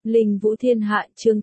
Linh Vũ Thiên Hạ chương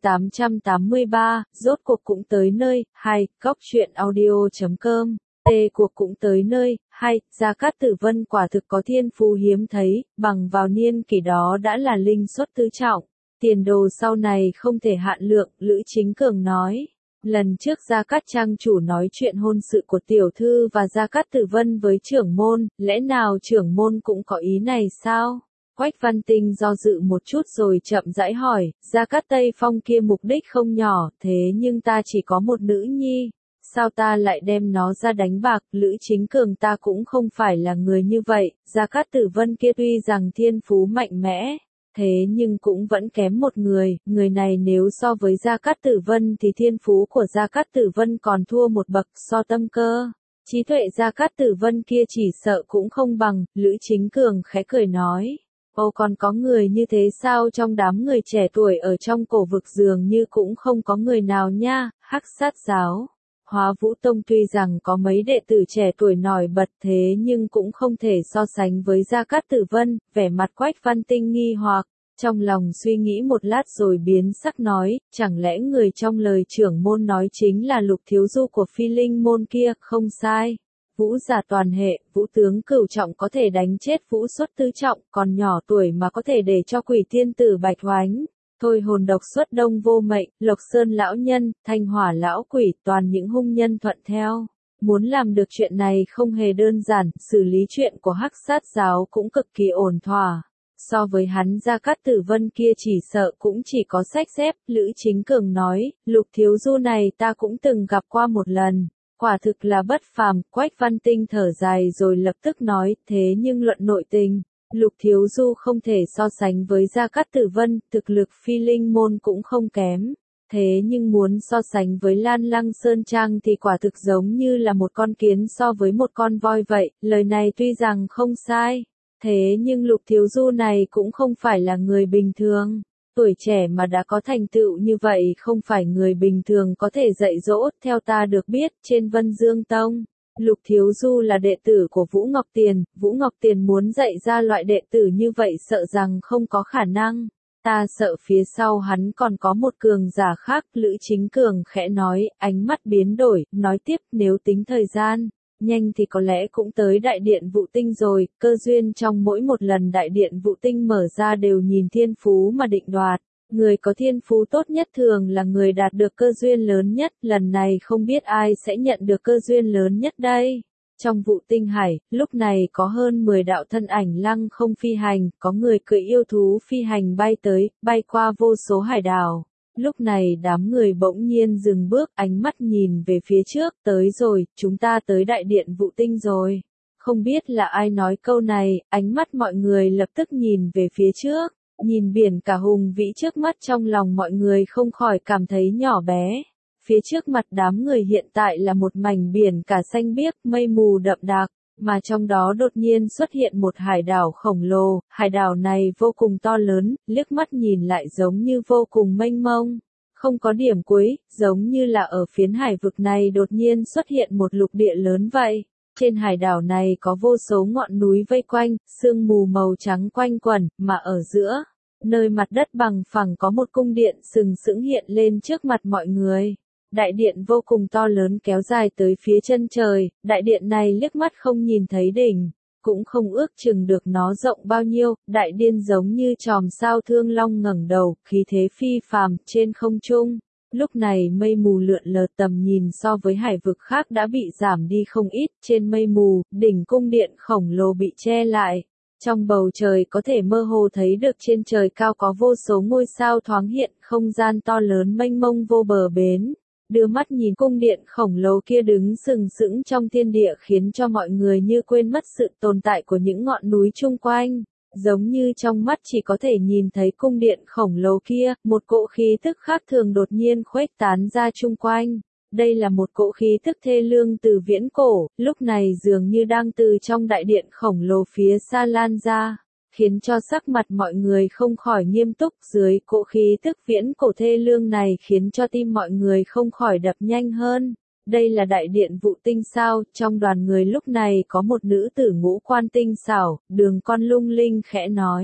883, rốt cuộc cũng tới nơi, hay, góc truyện audio.com, cuộc cũng tới nơi, hay, Gia Cát Tử Vân quả thực có thiên phú hiếm thấy, bằng vào niên kỷ đó đã là linh xuất tứ trọng, tiền đồ sau này không thể hạn lượng, Lữ Chính Cường nói. Lần trước Gia Cát trang chủ nói chuyện hôn sự của tiểu thư và Gia Cát Tử Vân với trưởng môn, lẽ nào trưởng môn cũng có ý này sao? Quách Văn Tinh do dự một chút rồi chậm rãi hỏi, Gia Cát Tây Phong kia mục đích không nhỏ, thế nhưng ta chỉ có một nữ nhi, sao ta lại đem nó ra đánh bạc, Lữ Chính Cường ta cũng không phải là người như vậy, Gia Cát Tử Vân kia tuy rằng thiên phú mạnh mẽ, thế nhưng cũng vẫn kém một người này nếu so với Gia Cát Tử Vân thì thiên phú của Gia Cát Tử Vân còn thua một bậc, so tâm cơ, trí tuệ Gia Cát Tử Vân kia chỉ sợ cũng không bằng, Lữ Chính Cường khẽ cười nói. Ồ còn có người như thế sao, trong đám người trẻ tuổi ở trong cổ vực dường như cũng không có người nào nha, Hắc Sát giáo. Hóa Vũ Tông tuy rằng có mấy đệ tử trẻ tuổi nổi bật thế nhưng cũng không thể so sánh với Gia Cát Tử Vân, vẻ mặt Quách Văn Tinh nghi hoặc, trong lòng suy nghĩ một lát rồi biến sắc nói, chẳng lẽ người trong lời trưởng môn nói chính là Lục thiếu du của Phi Linh môn kia, không sai. Vũ giả toàn hệ, vũ tướng cửu trọng có thể đánh chết vũ xuất tứ trọng, còn nhỏ tuổi mà có thể để cho quỷ tiên tử Bạch Hoánh, thôi hồn độc xuất đông vô mệnh, Lộc Sơn lão nhân, Thanh Hỏa lão quỷ, toàn những hung nhân thuận theo. Muốn làm được chuyện này không hề đơn giản, xử lý chuyện của Hắc Sát giáo cũng cực kỳ ổn thỏa. So với hắn Gia Cát Tử Vân kia chỉ sợ cũng chỉ có sách xếp, Lữ Chính Cường nói, Lục thiếu du này ta cũng từng gặp qua một lần. Quả thực là bất phàm, Quách Văn Tinh thở dài rồi lập tức nói, thế nhưng luận nội tình, Lục thiếu du không thể so sánh với Gia Cát Tử Vân, thực lực Phi Linh môn cũng không kém. Thế nhưng muốn so sánh với Lan Lăng Sơn Trang thì quả thực giống như là một con kiến so với một con voi vậy, lời này tuy rằng không sai. Thế nhưng Lục thiếu du này cũng không phải là người bình thường. Tuổi trẻ mà đã có thành tựu như vậy không phải người bình thường có thể dạy dỗ, theo ta được biết, trên Vân Dương Tông, Lục thiếu du là đệ tử của Vũ Ngọc Tiền muốn dạy ra loại đệ tử như vậy sợ rằng không có khả năng, ta sợ phía sau hắn còn có một cường giả khác, Lữ Chính Cường khẽ nói, ánh mắt biến đổi, nói tiếp nếu tính thời gian. Nhanh thì có lẽ cũng tới đại điện Vũ Tinh rồi, cơ duyên trong mỗi một lần đại điện Vũ Tinh mở ra đều nhìn thiên phú mà định đoạt. Người có thiên phú tốt nhất thường là người đạt được cơ duyên lớn nhất, lần này không biết ai sẽ nhận được cơ duyên lớn nhất đây. Trong Vũ Tinh Hải, lúc này có hơn 10 đạo thân ảnh lăng không phi hành, có người cưỡi yêu thú phi hành bay tới, bay qua vô số hải đảo. Lúc này đám người bỗng nhiên dừng bước, ánh mắt nhìn về phía trước, tới rồi, chúng ta tới đại điện Vũ Tinh rồi. Không biết là ai nói câu này, ánh mắt mọi người lập tức nhìn về phía trước, nhìn biển cả hùng vĩ trước mắt trong lòng mọi người không khỏi cảm thấy nhỏ bé. Phía trước mặt đám người hiện tại là một mảnh biển cả xanh biếc, mây mù đậm đặc. Mà trong đó đột nhiên xuất hiện một hải đảo khổng lồ, hải đảo này vô cùng to lớn, liếc mắt nhìn lại giống như vô cùng mênh mông, không có điểm cuối, giống như là ở phiến hải vực này đột nhiên xuất hiện một lục địa lớn vậy. Trên hải đảo này có vô số ngọn núi vây quanh, sương mù màu trắng quanh quẩn, mà ở giữa, nơi mặt đất bằng phẳng có một cung điện sừng sững hiện lên trước mặt mọi người. Đại điện vô cùng to lớn kéo dài tới phía chân trời, đại điện này liếc mắt không nhìn thấy đỉnh, cũng không ước chừng được nó rộng bao nhiêu, đại điện giống như chòm sao thương long ngẩng đầu, khí thế phi phàm trên không trung. Lúc này mây mù lượn lờ tầm nhìn so với hải vực khác đã bị giảm đi không ít, trên mây mù, đỉnh cung điện khổng lồ bị che lại. Trong bầu trời có thể mơ hồ thấy được trên trời cao có vô số ngôi sao thoáng hiện, không gian to lớn mênh mông vô bờ bến. Đưa mắt nhìn cung điện khổng lồ kia đứng sừng sững trong thiên địa khiến cho mọi người như quên mất sự tồn tại của những ngọn núi chung quanh. Giống như trong mắt chỉ có thể nhìn thấy cung điện khổng lồ kia, một cỗ khí tức khác thường đột nhiên khuếch tán ra chung quanh. Đây là một cỗ khí tức thê lương từ viễn cổ, lúc này dường như đang từ trong đại điện khổng lồ phía xa lan ra, khiến cho sắc mặt mọi người không khỏi nghiêm túc, dưới cỗ khí tức viễn cổ thê lương này khiến cho tim mọi người không khỏi đập nhanh hơn. Đây là đại điện Vũ Tinh sao? Trong đoàn người lúc này có một nữ tử ngũ quan tinh xảo, đường con lung linh khẽ nói.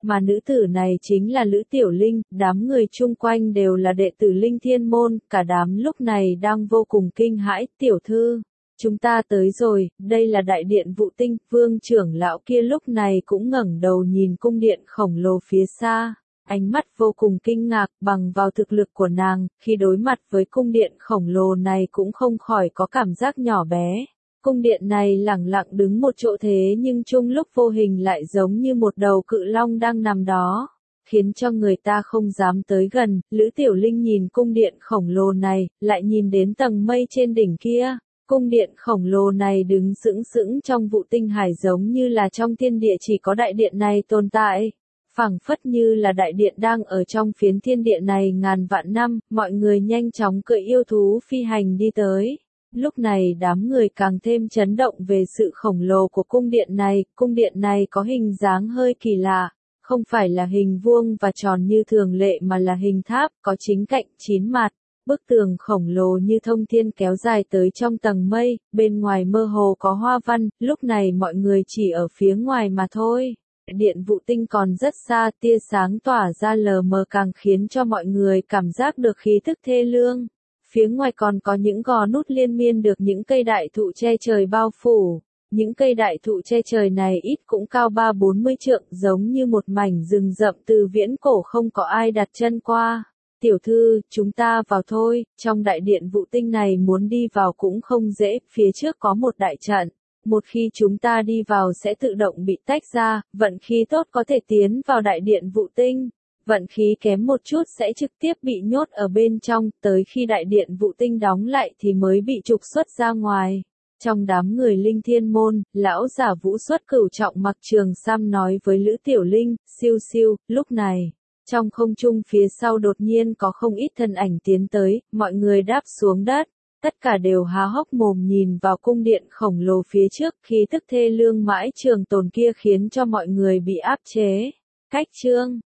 Mà nữ tử này chính là Lữ Tiểu Linh, đám người chung quanh đều là đệ tử Linh Thiên Môn, cả đám lúc này đang vô cùng kinh hãi, tiểu thư. Chúng ta tới rồi, đây là đại điện Vụ Tinh, Vương trưởng lão kia lúc này cũng ngẩng đầu nhìn cung điện khổng lồ phía xa. Ánh mắt vô cùng kinh ngạc, bằng vào thực lực của nàng, khi đối mặt với cung điện khổng lồ này cũng không khỏi có cảm giác nhỏ bé. Cung điện này lẳng lặng đứng một chỗ thế nhưng chung lúc vô hình lại giống như một đầu cự long đang nằm đó, khiến cho người ta không dám tới gần. Lữ Tiểu Linh nhìn cung điện khổng lồ này, lại nhìn đến tầng mây trên đỉnh kia. Cung điện khổng lồ này đứng sững sững trong Vụ Tinh Hải giống như là trong thiên địa chỉ có đại điện này tồn tại. Phảng phất như là đại điện đang ở trong phiến thiên địa này ngàn vạn năm, mọi người nhanh chóng cưỡi yêu thú phi hành đi tới. Lúc này đám người càng thêm chấn động về sự khổng lồ của cung điện này có hình dáng hơi kỳ lạ, không phải là hình vuông và tròn như thường lệ mà là hình tháp, có chín cạnh, chín mặt. Bức tường khổng lồ như thông thiên kéo dài tới trong tầng mây, bên ngoài mơ hồ có hoa văn, lúc này mọi người chỉ ở phía ngoài mà thôi. Điện Vụ Tinh còn rất xa, tia sáng tỏa ra lờ mờ càng khiến cho mọi người cảm giác được khí tức thê lương. Phía ngoài còn có những gò nút liên miên được những cây đại thụ che trời bao phủ. Những cây đại thụ che trời này ít cũng cao 30-40 trượng, giống như một mảnh rừng rậm từ viễn cổ không có ai đặt chân qua. Tiểu thư, chúng ta vào thôi, trong đại điện Vụ Tinh này muốn đi vào cũng không dễ, phía trước có một đại trận. Một khi chúng ta đi vào sẽ tự động bị tách ra, vận khí tốt có thể tiến vào đại điện Vụ Tinh. Vận khí kém một chút sẽ trực tiếp bị nhốt ở bên trong, tới khi đại điện Vụ Tinh đóng lại thì mới bị trục xuất ra ngoài. Trong đám người Linh Thiên Môn, lão giả Vũ Xuất Cửu trọng mặc trường sam nói với Lữ Tiểu Linh, siêu siêu, lúc này. Trong không trung phía sau đột nhiên có không ít thân ảnh tiến tới, mọi người đáp xuống đất. Tất cả đều há hốc mồm nhìn vào cung điện khổng lồ phía trước, khí tức thê lương mãi trường tồn kia khiến cho mọi người bị áp chế. Cách chương